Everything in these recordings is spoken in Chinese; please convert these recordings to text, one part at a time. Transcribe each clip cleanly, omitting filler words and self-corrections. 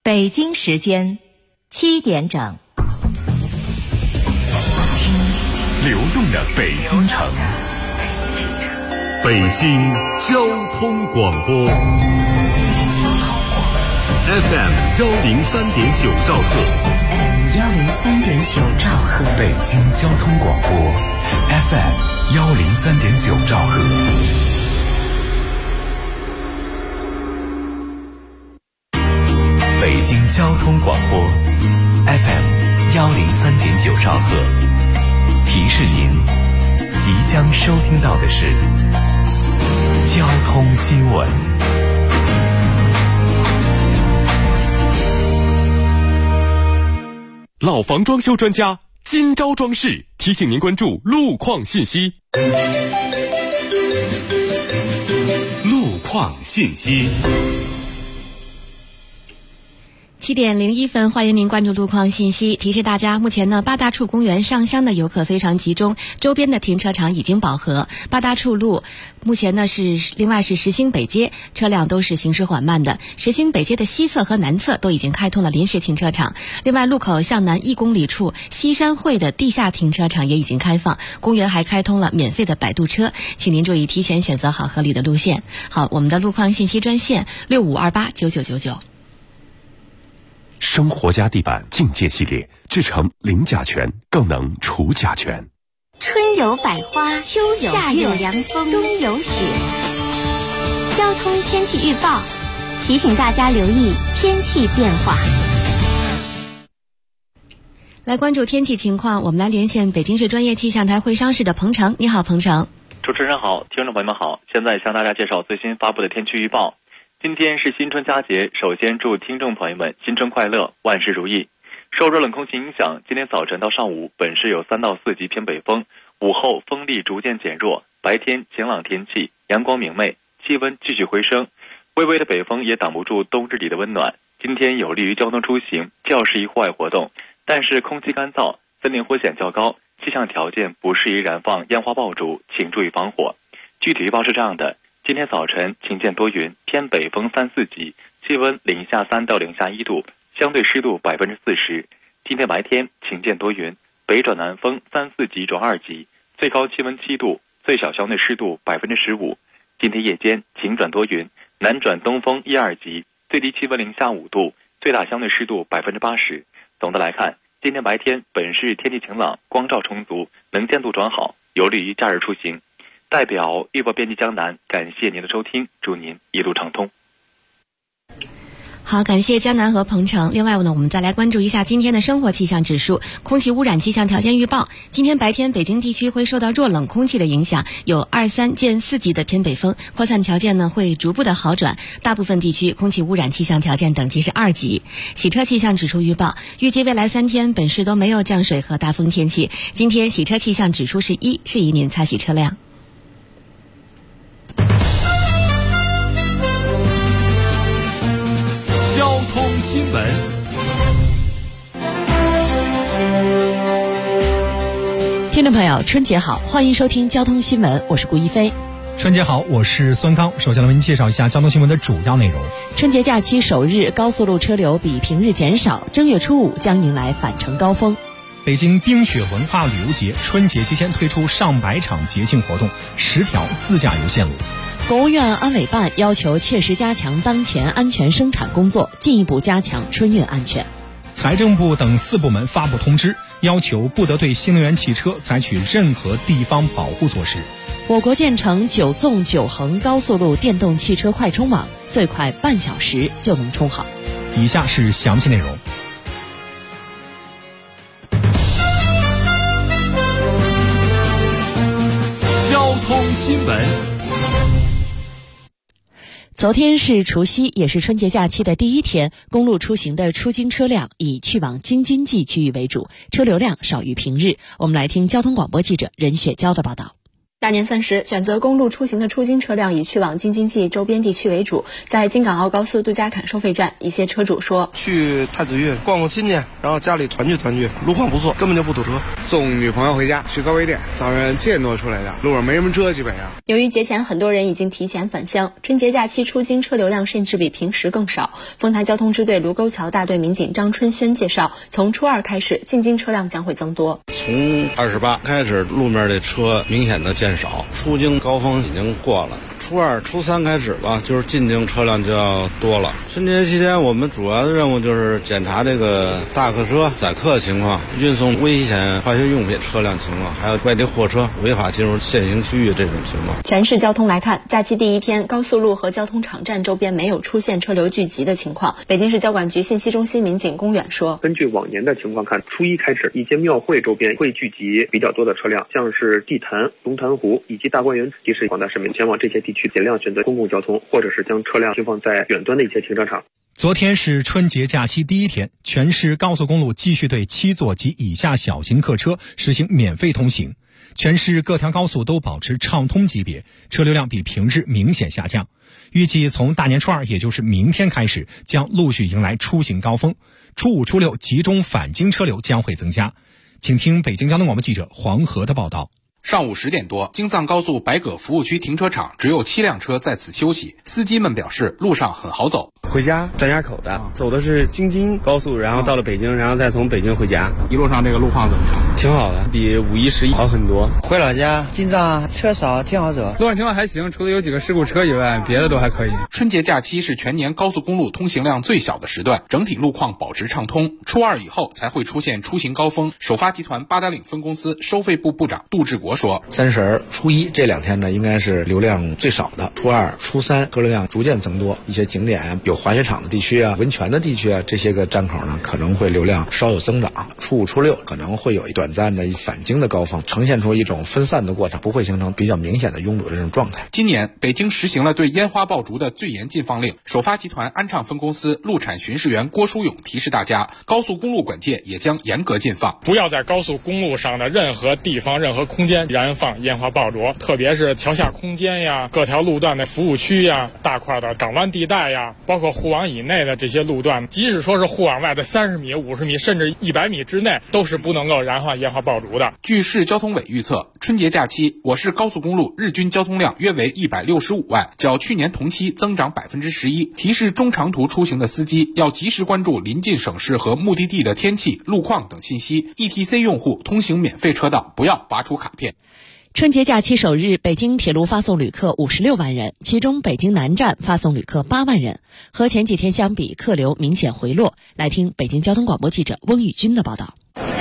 北京时间7点整。 流动的北京城，北京交通广播 FM 103.9兆赫， 103.9兆赫， 北京交通广播 FM 103.9兆赫。北京交通广播 FM 103.9兆赫，提示您即将收听到的是交通新闻。 老房装修专家今朝装饰提醒您关注路况信息。路况信息。 7点01分，欢迎您关注路况信息。提示大家，目前呢，八大处公园上乡的游客非常集中，周边的停车场已经饱和。八大处路目前呢另外是实兴北街，车辆都是行驶缓慢的。实兴北街的西侧和南侧都已经开通了临时停车场。另外，路口向南1公里处西山汇的地下停车场也已经开放。公园还开通了免费的摆渡车，请您注意提前选择好合理的路线。好，我们的路况信息专线65289999。 生活家地板境界系列，制成零甲醛，更能除甲醛。 春有百花，秋有夏有凉风，冬有雪。交通天气预报提醒大家留意天气变化。 来关注天气情况，我们来连线北京市专业气象台会商室的彭程。你好，彭程。 主持人好，听众朋友们好，现在向大家介绍最新发布的天气预报。今天是新春佳节，首先祝听众朋友们新春快乐，万事如意。受热冷空气影响，今天早晨到上午本市有3到4级偏北风，午后风力逐渐减弱，白天晴朗天气，阳光明媚，气温继续回升。微微的北风也挡不住冬日里的温暖。今天有利于交通出行，较适宜户外活动，但是空气干燥，森林火险较高，气象条件不适宜燃放烟花爆竹，请注意防火。具体预报是这样的。今天早晨晴间多云，偏北风3、4级，气温-3到-1度，相对湿度40%。今天白天晴间多云，北转南风3、4级转2级，最高气温7度，最小相对湿度15%。今天夜间晴转多云，南转东风1、2级，最低气温-5度，最大相对湿度80%。总的来看，今天白天本市天气晴朗，光照充足，能见度转好，有利于假日出行。代表预报编辑江南，感谢您的收听，祝您一路畅通。 好，感谢江南和彭程。另外呢，我们再来关注一下今天的生活气象指数。空气污染气象条件预报，今天白天北京地区会受到弱冷空气的影响，有2、3见4级的偏北风，扩散条件呢会逐步的好转，大部分地区空气污染气象条件等级是2级。洗车气象指数预报，预计未来3天本市都没有降水和大风天气。今天洗车气象指数是1，适宜您擦洗车辆。 交通新闻。 听众朋友，春节好，欢迎收听交通新闻，我是顾一飞。 春节好，我是孙刚。首先来为您介绍一下交通新闻的主要内容。 春节假期首日，高速路车流比平日减少，正月初5将迎来返程高峰。 北京冰雪文化旅游节春节期间推出上百场节庆活动，10条自驾游线路。 国务院安委办要求切实加强当前安全生产工作，进一步加强春运安全。 财政部等4部门发布通知，要求不得对新能源汽车采取任何地方保护措施。 我国建成9纵9横高速路电动汽车快充网，最快半小时就能充好。 以下是详细内容。 交通新闻。 昨天是除夕，也是春节假期的第一天，公路出行的出京车辆以去往京津冀区域为主，车流量少于平日。我们来听交通广播记者任雪娇的报道。 大年30，选择公路出行的出京车辆以去往京津冀周边地区为主。在京港澳高速杜家坎收费站，一些车主说： 去太子峪逛逛亲戚，然后家里团聚团聚，路况不错，根本就不堵车。 送女朋友回家，去高碑店，早上7点多出来的，路上没什么车，基本上。 由于节前很多人已经提前返乡，春节假期出京车流量甚至比平时更少。丰台交通支队卢沟桥大队民警张春轩介绍，从初2开始，进京车辆将会增多。 从28开始，路面的车明显的减少，出京高峰已经过了。初2、初3开始吧，就是进京车辆就要多了。春节期间，我们主要的任务就是检查这个大客车载客情况，运送危险化学用品车辆情况，还有外地货车违法进入限行区域这种情况。 全市交通来看，假期第一天，高速路和交通场站周边没有出现车流聚集的情况。北京市交管局信息中心民警龚远说： 根据往年的情况看，初1开始，一些庙会周边会聚集比较多的车辆，像是地坛、龙潭湖以及大观园，提示广大市民前往这些地区尽量选择公共交通，或者是将车辆停放在远端的一些停车场。 昨天是春节假期第一天，全市高速公路继续对7座及以下小型客车实行免费通行，全市各条高速都保持畅通级别，车流量比平日明显下降。预计从大年初2，也就是明天开始，将陆续迎来出行高峰。初5、初6集中返京车流将会增加。请听北京交通广播记者黄河的报道。 上午10点多，京藏高速白葛服务区停车场只有7辆车在此休息，司机们表示路上很好走。 回家张家口的，走的是京津高速，然后到了北京，然后再从北京回家。 一路上这个路况怎么样？ 挺好的，比5、1、11好很多。 回老家，京藏车少，挺好走。 路上情况还行，除了有几个事故车以外，别的都还可以。 春节假期是全年高速公路通行量最小的时段，整体路况保持畅通。初2以后才会出现出行高峰。首发集团八达岭分公司收费部部长杜志国说 ：30、初1这2天呢，应该是流量最少的。初2、初3车流量逐渐增多，一些景点有滑雪场的地区啊、温泉的地区啊，这些个站口呢，可能会流量稍有增长。初5、初6可能会有一短暂的返京的高峰，呈现出一种分散的过程，不会形成比较明显的拥堵的这种状态。 今年北京实行了对烟花爆竹的最严禁放令，首发集团安畅分公司路产巡视员郭书勇提示大家，高速公路管界也将严格禁放， 不要在高速公路上的任何地方、任何空间燃放烟花爆竹，特别是桥下空间呀、各条路段的服务区呀、大块的港湾地带呀，包括护网以内的这些路段，即使说是护网外的30米、50米甚至100米之内，都是不能够燃放烟花爆竹的。 据市交通委预测，春节假期我市高速公路日均交通量约为165万，较去年同期增长11%。提示中长途出行的司机要及时关注临近省市和目的地的天气、路况等信息。ETC 用户通行免费车道不要拔出卡片。 春节假期首日，北京铁路发送旅客56万人，其中北京南站发送旅客8万人，和前几天相比，客流明显回落。来听北京交通广播记者翁宇军的报道。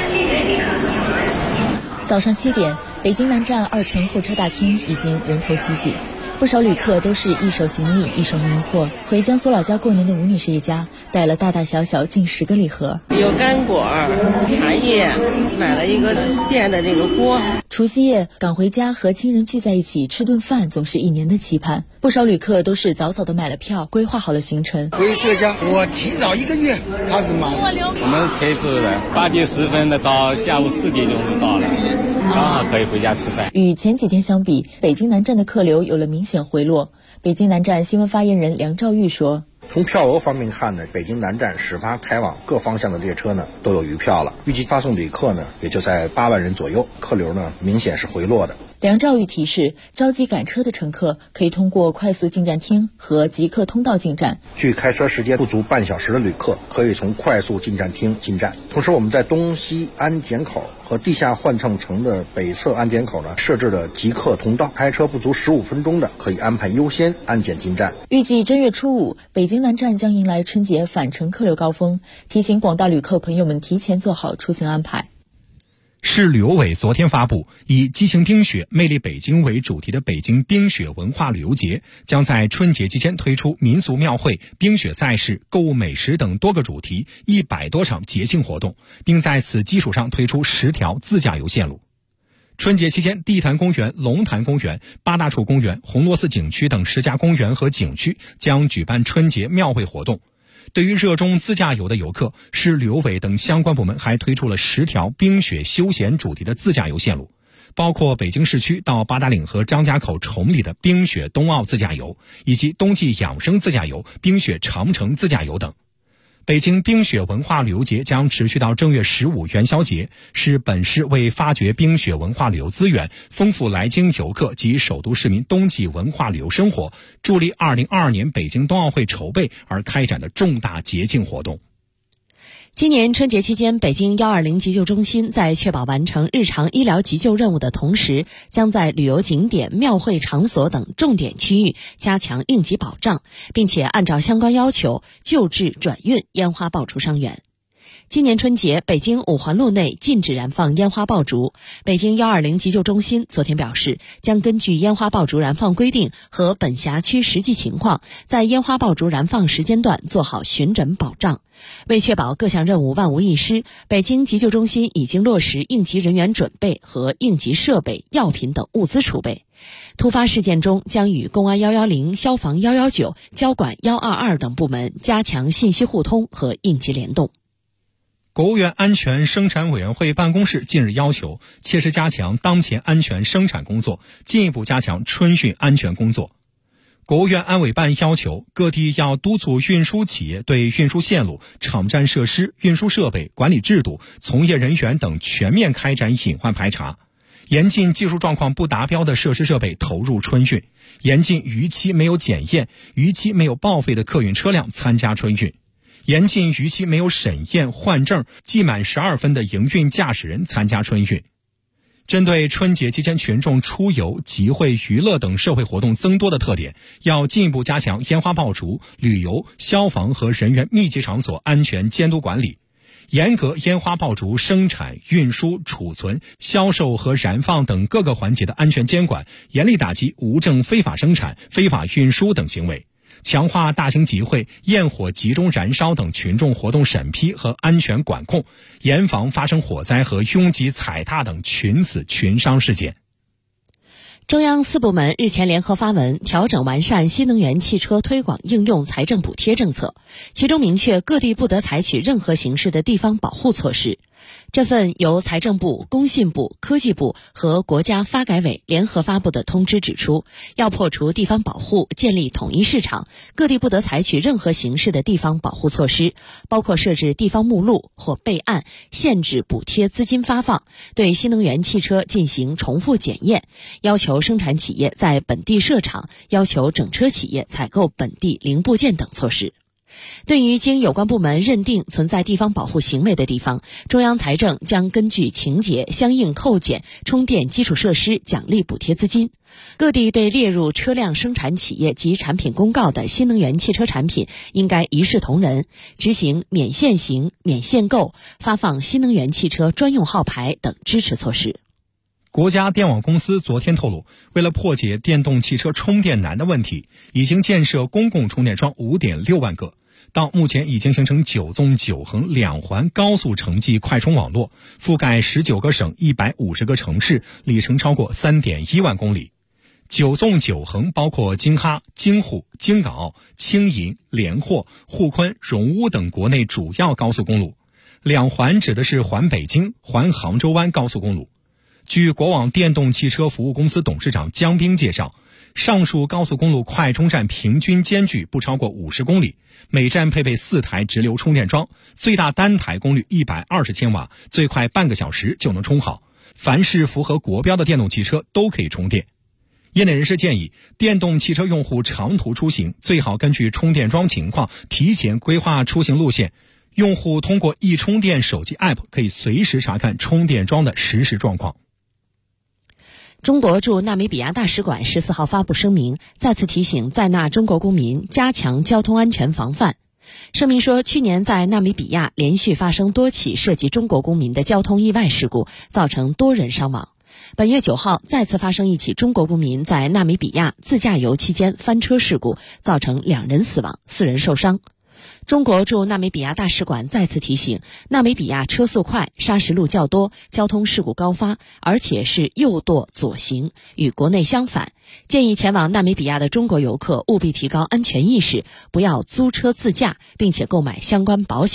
早上7点，北京南站2层候车大厅已经人头挤挤，不少旅客都是一手行李一手年货。回江苏老家过年的吴女士一家带了大大小小近10个礼盒， 有干果、茶叶，买了一个电的这个锅。 除夕夜赶回家和亲人聚在一起吃顿饭，总是一年的期盼。不少旅客都是早早的买了票，规划好了行程。 回浙江，我提早1个月开始买。 我们开车的8点10分的到下午4点钟就到了，刚好可以回家吃饭。 与前几天相比，北京南站的客流有了明显回落。北京南站新闻发言人梁兆玉说： 从票额方面看呢，北京南站始发开往各方向的列车呢都有余票了，预计发送旅客呢也就在8万人左右，客流呢明显是回落的。 梁兆玉提示，着急赶车的乘客可以通过快速进站厅和即刻通道进站。 距开车时间不足半小时的旅客可以从快速进站厅进站。同时，我们在东西安检口和地下换乘层的北侧安检口呢设置了即刻通道，开车不足15分钟的可以安排优先安检进站。 预计正月初5，北京南站将迎来春节返程客流高峰，提醒广大旅客朋友们提前做好出行安排。 市旅游委昨天发布，以激情冰雪魅力北京为主题的北京冰雪文化旅游节将在春节期间推出民俗庙会、冰雪赛事、购物美食等多个主题100多场节庆活动，并在此基础上推出10条自驾游线路。春节期间，地坛公园、龙潭公园、八大处公园、红螺寺景区等10家公园和景区将举办春节庙会活动。对于热衷自驾游的游客，市旅游委等相关部门还推出了10条冰雪休闲主题的自驾游线路。 包括北京市区到八达岭和张家口崇礼的冰雪冬奥自驾游，以及冬季养生自驾游、冰雪长城自驾游等。北京冰雪文化旅游节将持续到正月15元宵节，是本市为发掘冰雪文化旅游资源，丰富来京游客及首都市民冬季文化旅游生活，助力2022年北京冬奥会筹备而开展的重大节庆活动。 今年春节期间，北京120急救中心在确保完成日常医疗急救任务的同时，将在旅游景点、庙会场所等重点区域加强应急保障，并且按照相关要求救治转运烟花爆竹伤员。今年春节，北京五环路内禁止燃放烟花爆竹。北京120急救中心昨天表示，将根据烟花爆竹燃放规定和本辖区实际情况，在烟花爆竹燃放时间段做好巡诊保障。为确保各项任务万无一失，北京急救中心已经落实应急人员准备和应急设备、药品等物资储备。突发事件中，将与公安110、消防119、交管122等部门加强信息互通和应急联动。 国务院安全生产委员会办公室近日要求，切实加强当前安全生产工作，进一步加强春训安全工作。国务院安委办要求，各地要督促运输企业对运输线路、场站设施、运输设备、管理制度、从业人员等全面开展隐患排查，严禁技术状况不达标的设施设备投入春运，严禁逾期没有检验、逾期没有报废的客运车辆参加春运，严禁逾期没有审验、换证、记满12分的营运驾驶人参加春运。针对春节期间群众出游、集会、娱乐等社会活动增多的特点，要进一步加强烟花爆竹、旅游、消防和人员密集场所安全监督管理，严格烟花爆竹生产、运输、储存、销售和燃放等各个环节的安全监管，严厉打击无证非法生产、非法运输等行为，强化大型集会、焰火集中燃烧等群众活动审批和安全管控，严防发生火灾和拥挤踩踏等群死群伤事件。 中央4部门日前联合发文，调整完善新能源汽车推广应用财政补贴政策，其中明确各地不得采取任何形式的地方保护措施。这份由财政部、工信部、科技部和国家发改委联合发布的通知指出，要破除地方保护，建立统一市场，各地不得采取任何形式的地方保护措施，包括设置地方目录或备案，限制补贴资金发放，对新能源汽车进行重复检验，要求生产企业在本地设厂，要求整车企业采购本地零部件等措施。对于经有关部门认定存在地方保护行为的地方，中央财政将根据情节相应扣减充电基础设施奖励补贴资金。各地对列入车辆生产企业及产品公告的新能源汽车产品应该一视同仁，执行免限行、免限购、发放新能源汽车专用号牌等支持措施。 国家电网公司昨天透露，为了破解电动汽车充电难的问题，已经建设公共充电桩 5.6 万个。到目前已经形成9纵9横2环高速城际快充网络，覆盖19个省150个城市，里程超过 3.1 万公里。9纵9横包括京哈、京沪、京港澳、青银、连霍、沪昆、荣乌等国内主要高速公路，2环指的是环北京、环杭州湾高速公路。据国网电动汽车服务公司董事长江斌介绍，上述高速公路快充站平均间距不超过50公里，每站配备4台直流充电桩，最大单台功率120千瓦，最快半个小时就能充好。凡是符合国标的电动汽车都可以充电。业内人士建议，电动汽车用户长途出行最好根据充电桩情况提前规划出行路线。用户通过易充电手机 App 可以随时查看充电桩的实时状况。 中国驻纳米比亚大使馆14号发布声明，再次提醒在纳中国公民加强交通安全防范。声明说，去年在纳米比亚连续发生多起涉及中国公民的交通意外事故，造成多人伤亡。本月9号再次发生一起中国公民在纳米比亚自驾游期间翻车事故，造成2人死亡，4人受伤。中国驻纳米比亚大使馆再次提醒，纳米比亚车速快，砂石路较多，交通事故高发，而且是右舵左行，与国内相反。建议前往纳米比亚的中国游客务必提高安全意识，不要租车自驾，并且购买相关保险。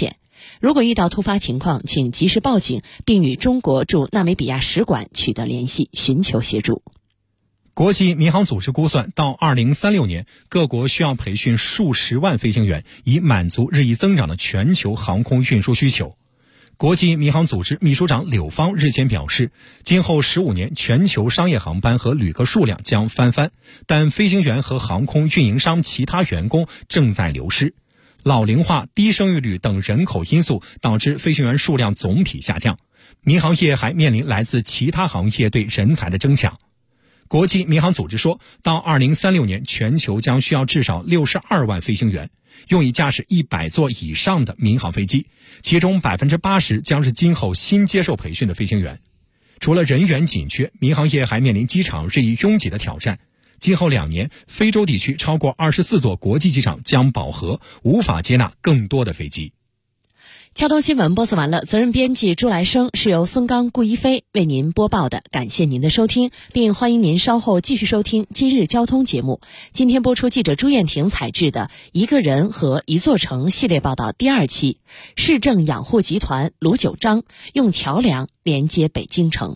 如果遇到突发情况，请及时报警，并与中国驻纳米比亚使馆取得联系，寻求协助。 国际民航组织估算，到2036年，各国需要培训数十万飞行员，以满足日益增长的全球航空运输需求。国际民航组织秘书长柳芳日前表示，今后15年全球商业航班和旅客数量将翻番，但飞行员和航空运营商其他员工正在流失。老龄化、低生育率等人口因素导致飞行员数量总体下降，民航业还面临来自其他行业对人才的争抢。国际民航组织说，到2036年，全球将需要至少62万飞行员，用以驾驶100座以上的民航飞机，其中80%将是今后新接受培训的飞行员。除了人员紧缺，民航业还面临机场日益拥挤的挑战。今后2年，非洲地区超过24座国际机场将饱和，无法接纳更多的飞机。 交通新闻播送完了，责任编辑朱来生，是由孙刚、顾一飞为您播报的。感谢您的收听，并欢迎您稍后继续收听今日交通节目。今天播出记者朱燕婷采制的一个人和一座城系列报道第2期，市政养护集团卢九章用桥梁连接北京城。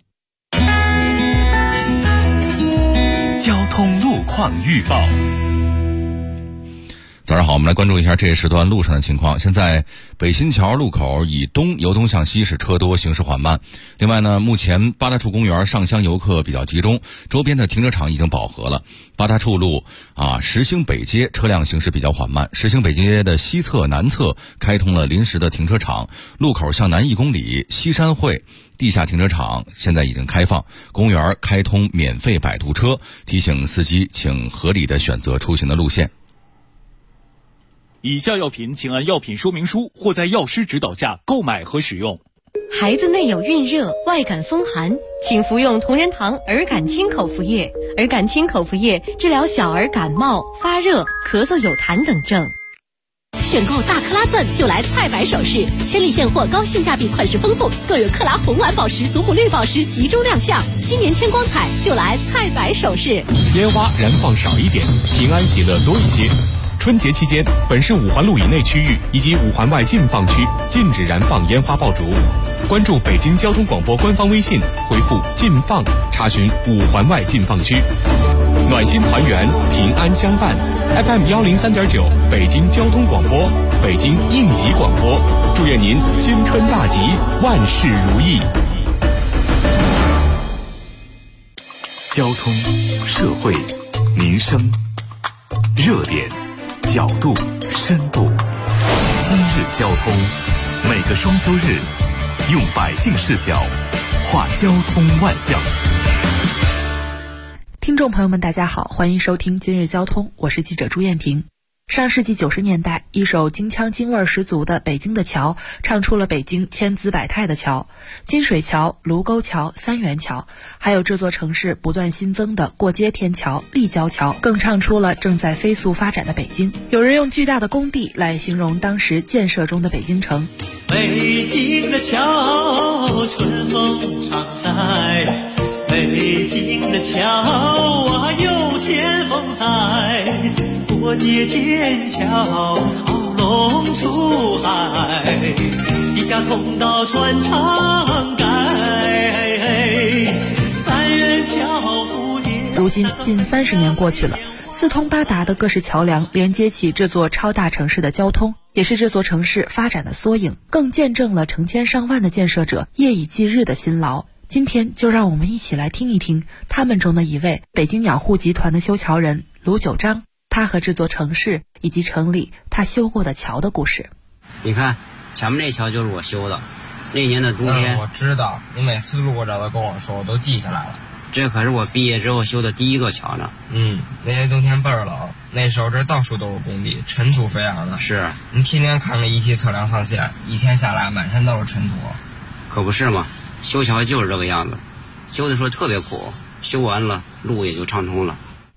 交通路况预报。 早上好，我们来关注一下这一时段路上的情况。现在北新桥路口以东由东向西是车多，行驶缓慢。另外呢，目前八大处公园上乡游客比较集中，周边的停车场已经饱和了。八大处路石兴北街车辆行驶比较缓慢。石兴北街的西侧、南侧开通了临时的停车场，路口向南1公里，西山汇地下停车场现在已经开放，公园开通免费摆渡车，提醒司机请合理的选择出行的路线。 以下药品请按药品说明书或在药师指导下购买和使用。 孩子内有孕热、外感风寒，请服用同仁堂儿感清口服液。儿感清口服液治疗小儿感冒、发热、咳嗽有痰等症。 选购大克拉钻就来菜百首饰，千里现货，高性价比，款式丰富，更有克拉红蓝宝石、祖母绿宝石集中亮相。新年添光彩，就来菜百首饰。 烟花燃放少一点，平安喜乐多一些。春节期间，本市5环路以内区域以及5环外禁放区禁止燃放烟花爆竹。关注北京交通广播官方微信，回复“禁放”查询5环外禁放区。暖心团圆，平安相伴。FM 103.9，北京交通广播，北京应急广播。祝愿您新春大吉，万事如意。交通、社会、民生、热点、角度、深度。今日交通，每个双休日，用百姓视角画交通万象。 听众朋友们大家好，欢迎收听今日交通，我是记者朱燕婷。上世纪90年代，一首京腔京味十足的《北京的桥》唱出了北京千姿百态的桥，金水桥、卢沟桥、三元桥，还有这座城市不断新增的过街天桥、立交桥，更唱出了正在飞速发展的北京。有人用巨大的工地来形容当时建设中的北京城。 北京的桥，春风常在，北京的桥啊，有天风采，过街天桥，鳌龙出海，地下通道穿长改，三元桥蝴蝶。 如今近30年过去了，四通八达的各式桥梁连接起这座超大城市的交通，也是这座城市发展的缩影，更见证了成千上万的建设者夜以继日的辛劳。今天就让我们一起来听一听他们中的一位北京养护集团的修桥人卢九章，他和这座城市以及城里他修过的桥的故事。 你看前面那桥就是我修的，那年的冬天。 我知道，你每次路过这都跟我说，我都记下来了。 这可是我毕业之后修的第一个桥呢。 那些冬天倍儿冷，那时候这到处都是工地，尘土飞扬的。 是， 你天天看着仪器测量航线，一天下来满身都是尘土。 可不是嘛，修桥就是这个样子，修的时候特别苦，修完了路也就畅通了。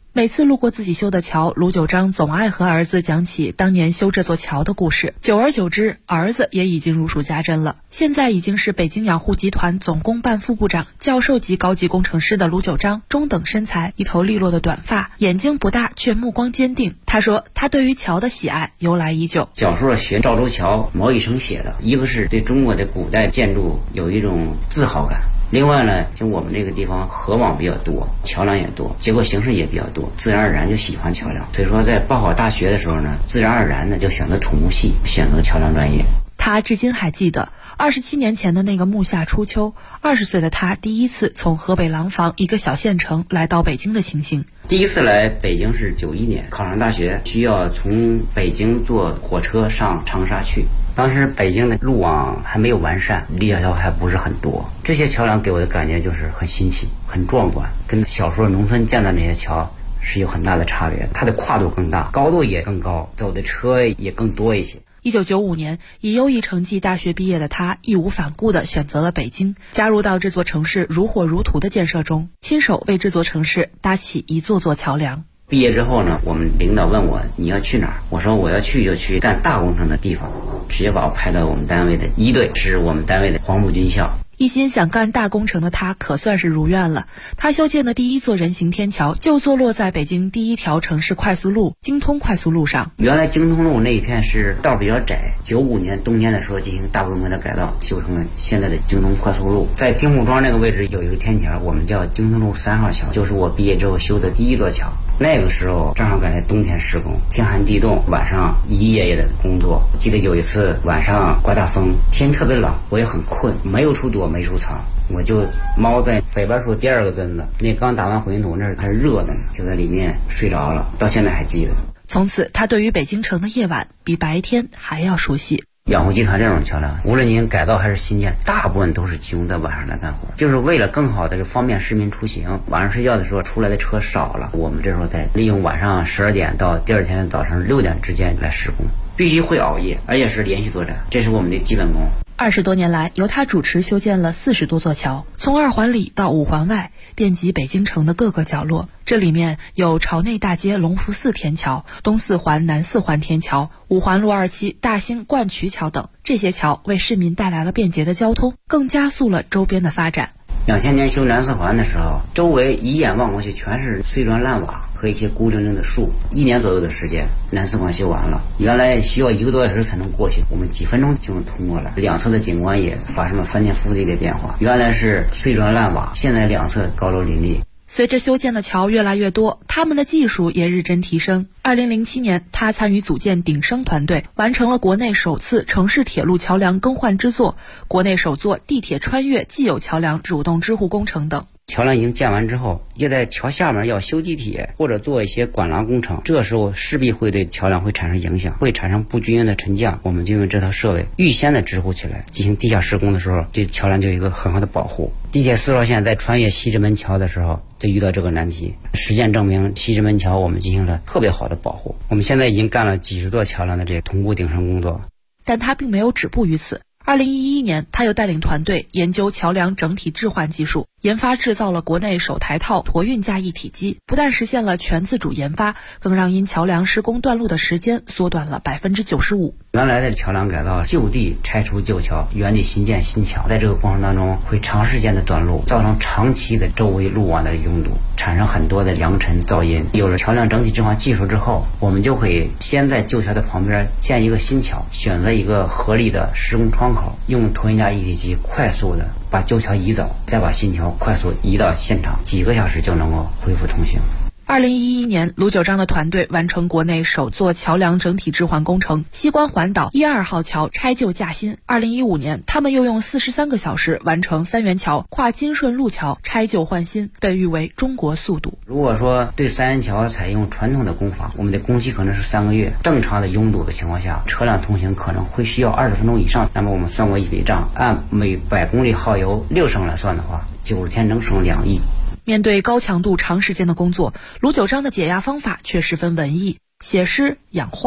每次路过自己修的桥，卢九章总爱和儿子讲起当年修这座桥的故事。久而久之，儿子也已经如数家珍了。现在已经是北京养护集团总工办副部长、教授级高级工程师的卢九章，中等身材，一头利落的短发，眼睛不大却目光坚定。他说他对于桥的喜爱由来已久。 小时候学赵州桥毛以成写的，一个是对中国的古代建筑有一种自豪感，另外呢，就我们这个地方河网比较多，桥梁也多，结构形式也比较多，自然而然就喜欢桥梁。所以说在报考大学的时候呢，自然而然的就选择土木系，选择桥梁专业。 他至今还记得27年前的那个暮夏初秋，20岁的他第一次从河北廊坊一个小县城来到北京的情形。 第一次来北京是91年，考上大学需要从北京坐火车上长沙去。当时北京的路网还没有完善，立交桥还不是很多，这些桥梁给我的感觉就是很新奇、很壮观，跟小时候农村建的那些桥是有很大的差别。它的跨度更大，高度也更高，走的车也更多一些。 1995年，以优异成绩大学毕业的他义无反顾地选择了北京，加入到这座城市如火如荼的建设中，亲手为这座城市搭起一座座桥梁。 毕业之后呢，我们领导问我你要去哪儿，我说我要去就去干大工程的地方，直接把我派到我们单位的1队，是我们单位的黄埔军校。 一心想干大工程的他可算是如愿了，他修建的第一座人行天桥就坐落在北京第一条城市快速路京通快速路上。 原来京通路那一片是道比较窄，95年冬天的时候进行大规模的改造，修成了现在的京通快速路。在丁木庄那个位置有一个天桥，我们叫京通路3号桥，就是我毕业之后修的第一座桥。那个时候正好赶在冬天施工，天寒地冻，晚上一夜夜的工作。记得有一次晚上刮大风，天特别冷，我也很困，没有处躲没处藏，我就猫在北边树第2个墩子，那刚打完混凝土那儿还是热的呢，就在里面睡着了，到现在还记得。 从此他对于北京城的夜晚比白天还要熟悉。 养护集团这种桥梁，无论您改造还是新建，大部分都是集中在晚上来干活，就是为了更好的方便市民出行。晚上睡觉的时候出来的车少了，我们这时候再利用晚上12点到第2天早上6点之间来施工，必须会熬夜，而且是连续作战，这是我们的基本功。 20多年来，由他主持修建了40多座桥，从2环里到5环外，遍及北京城的各个角落。这里面有朝内大街隆福寺天桥、东4环南4环天桥、5环路2期大兴灌渠桥等。这些桥为市民带来了便捷的交通，更加速了周边的发展。 2000年修南4环的时候，周围一眼望过去全是碎砖烂瓦和一些孤零零的树。1年左右的时间，南4环修完了，原来需要1个多小时才能过去，我们几分钟就能通过了。两侧的景观也发生了翻天覆地的变化，原来是碎砖烂瓦，现在两侧高楼林立。 随着修建的桥越来越多，他们的技术也日臻提升。2007年，他参与组建鼎生团队，完成了国内首次城市铁路桥梁更换之作、国内首座地铁穿越既有桥梁主动支护工程等。 桥梁已经建完之后，要在桥下面要修地铁或者做一些管廊工程，这时候势必会对桥梁会产生影响，会产生不均匀的沉降。我们就用这套设备预先的支护起来，进行地下施工的时候，对桥梁就有一个很好的保护。地铁4号线在穿越西直门桥的时候就遇到这个难题，实践证明西直门桥我们进行了特别好的保护。我们现在已经干了几十座桥梁的这同步顶升工作。 但他并没有止步于此。2011年，他又带领团队研究桥梁整体置换技术，研发制造了国内首台套托运架一体机，不但实现了全自主研发，更让因桥梁施工断路的时间缩短了95%。 原来的桥梁改造，就地拆除旧桥，原地新建新桥，在这个过程当中会长时间的断路，造成长期的周围路网的拥堵，产生很多的扬尘噪音。有了桥梁整体置换技术之后，我们就可以先在旧桥的旁边建一个新桥，选择一个合理的施工窗口，用托运架一体机快速的把旧桥移走，再把新桥快速移到现场，几个小时就能够恢复通行。 2011年，卢九章的团队完成国内首座桥梁整体置换工程——西关环岛1-2号桥拆旧架新。2015年，他们又用43个小时完成三元桥跨金顺路桥拆旧换新，被誉为中国速度。 如果说对三元桥采用传统的工法，我们的工期可能是3个月，正常的拥堵的情况下，车辆通行可能会需要20分钟以上。那么我们算过一笔账，按每100公里耗油6升来算的话，90天能省2亿。 面对高强度长时间的工作，卢九章的解压方法却十分文艺，写诗、养花、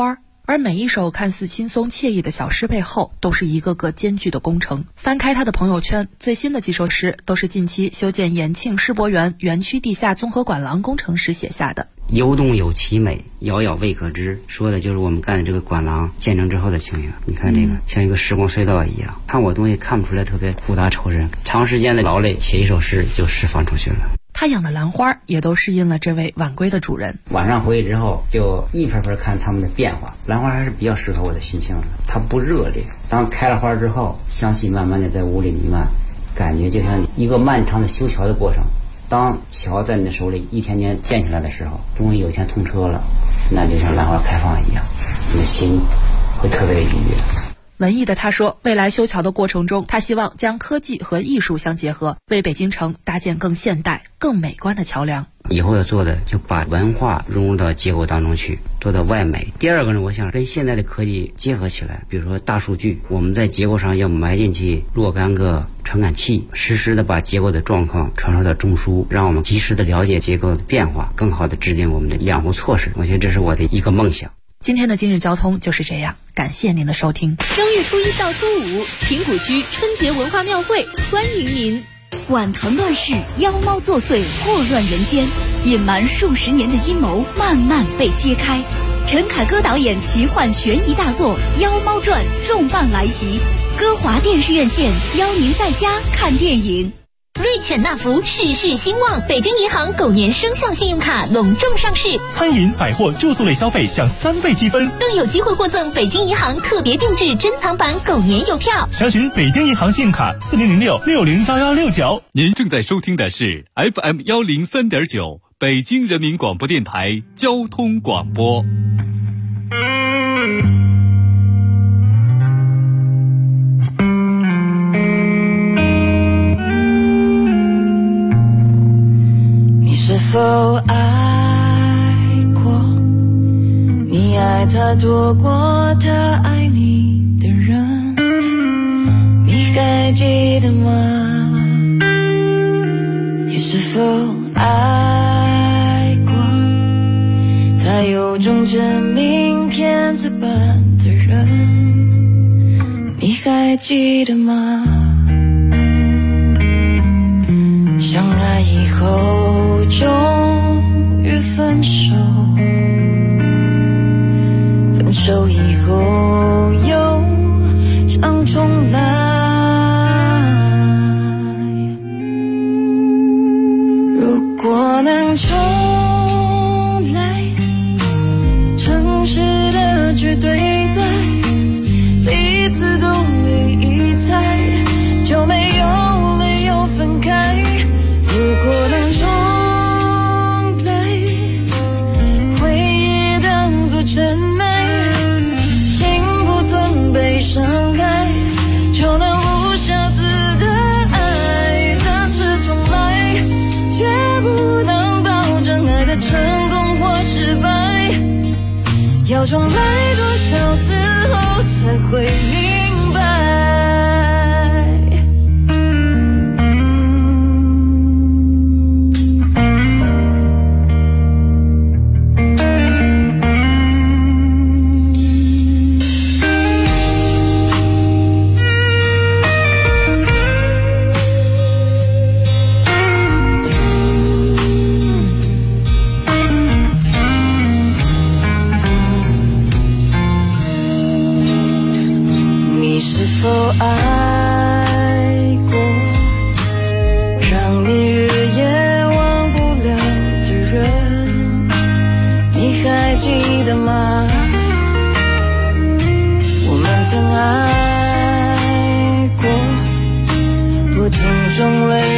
而每一首看似轻松惬意的小诗背后，都是一个个艰巨的工程。翻开他的朋友圈，最新的几首诗都是近期修建延庆世博园园区地下综合管廊工程时写下的。 游动有其美，遥遥未可知，说的就是我们干的这个管廊建成之后的情形。你看这个像一个时光隧道一样，看我东西看不出来特别苦大仇深，长时间的劳累写一首诗就释放出去了。 他养的兰花也都适应了这位晚归的主人。 晚上回去之后就一盆盆看它们的变化，兰花还是比较适合我的心性的，它不热烈，当开了花之后，香气慢慢的在屋里弥漫，感觉就像一个漫长的修桥的过程。当桥在你的手里一天天建起来的时候，终于有一天通车了，那就像兰花开放一样，你的心会特别的愉悦。 文艺的他说，未来修桥的过程中，他希望将科技和艺术相结合，为北京城搭建更现代、更美观的桥梁。 以后要做的就把文化融入到结构当中去，做到外美。第二个呢，我想跟现代的科技结合起来，比如说大数据，我们在结构上要埋进去若干个传感器，实时的把结构的状况传输到中枢，让我们及时的了解结构的变化，更好的制定我们的养护措施。我觉得这是我的一个梦想。 今天的今日交通就是这样，感谢您的收听。 正月初一到初五，平谷区春节文化庙会欢迎您。 晚唐乱世，妖猫作祟，祸乱人间，隐瞒数十年的阴谋慢慢被揭开。陈凯歌导演奇幻悬疑大作《妖猫传》重磅来袭，歌华电视院线邀您在家看电影。 瑞犬纳福事事兴旺，北京银行狗年生肖信用卡隆重上市， 餐饮、百货、住宿类消费享3倍积分， 更有机会获赠北京银行特别定制珍藏版狗年邮票。 详询北京银行信用卡4006-601169。您正在收听的是 FM 103.9北京人民广播电台交通广播。 是否爱过你爱他多过他爱你的人？你还记得吗？也是否爱过他有种真命天子般的人？你还记得吗？相爱以后终于分手，分手以后又想重来。如果能重来，诚实的去对待，彼此都没疑猜，就没有理由分开。如果能重来，回忆当作尘埃，心不曾被伤害，就能无瑕疵的爱。但是重来，却不能保证爱的成功或失败，要重来多少次后才会明白。否爱过让你日夜忘不了的人？你还记得吗？我们曾爱过，不同种类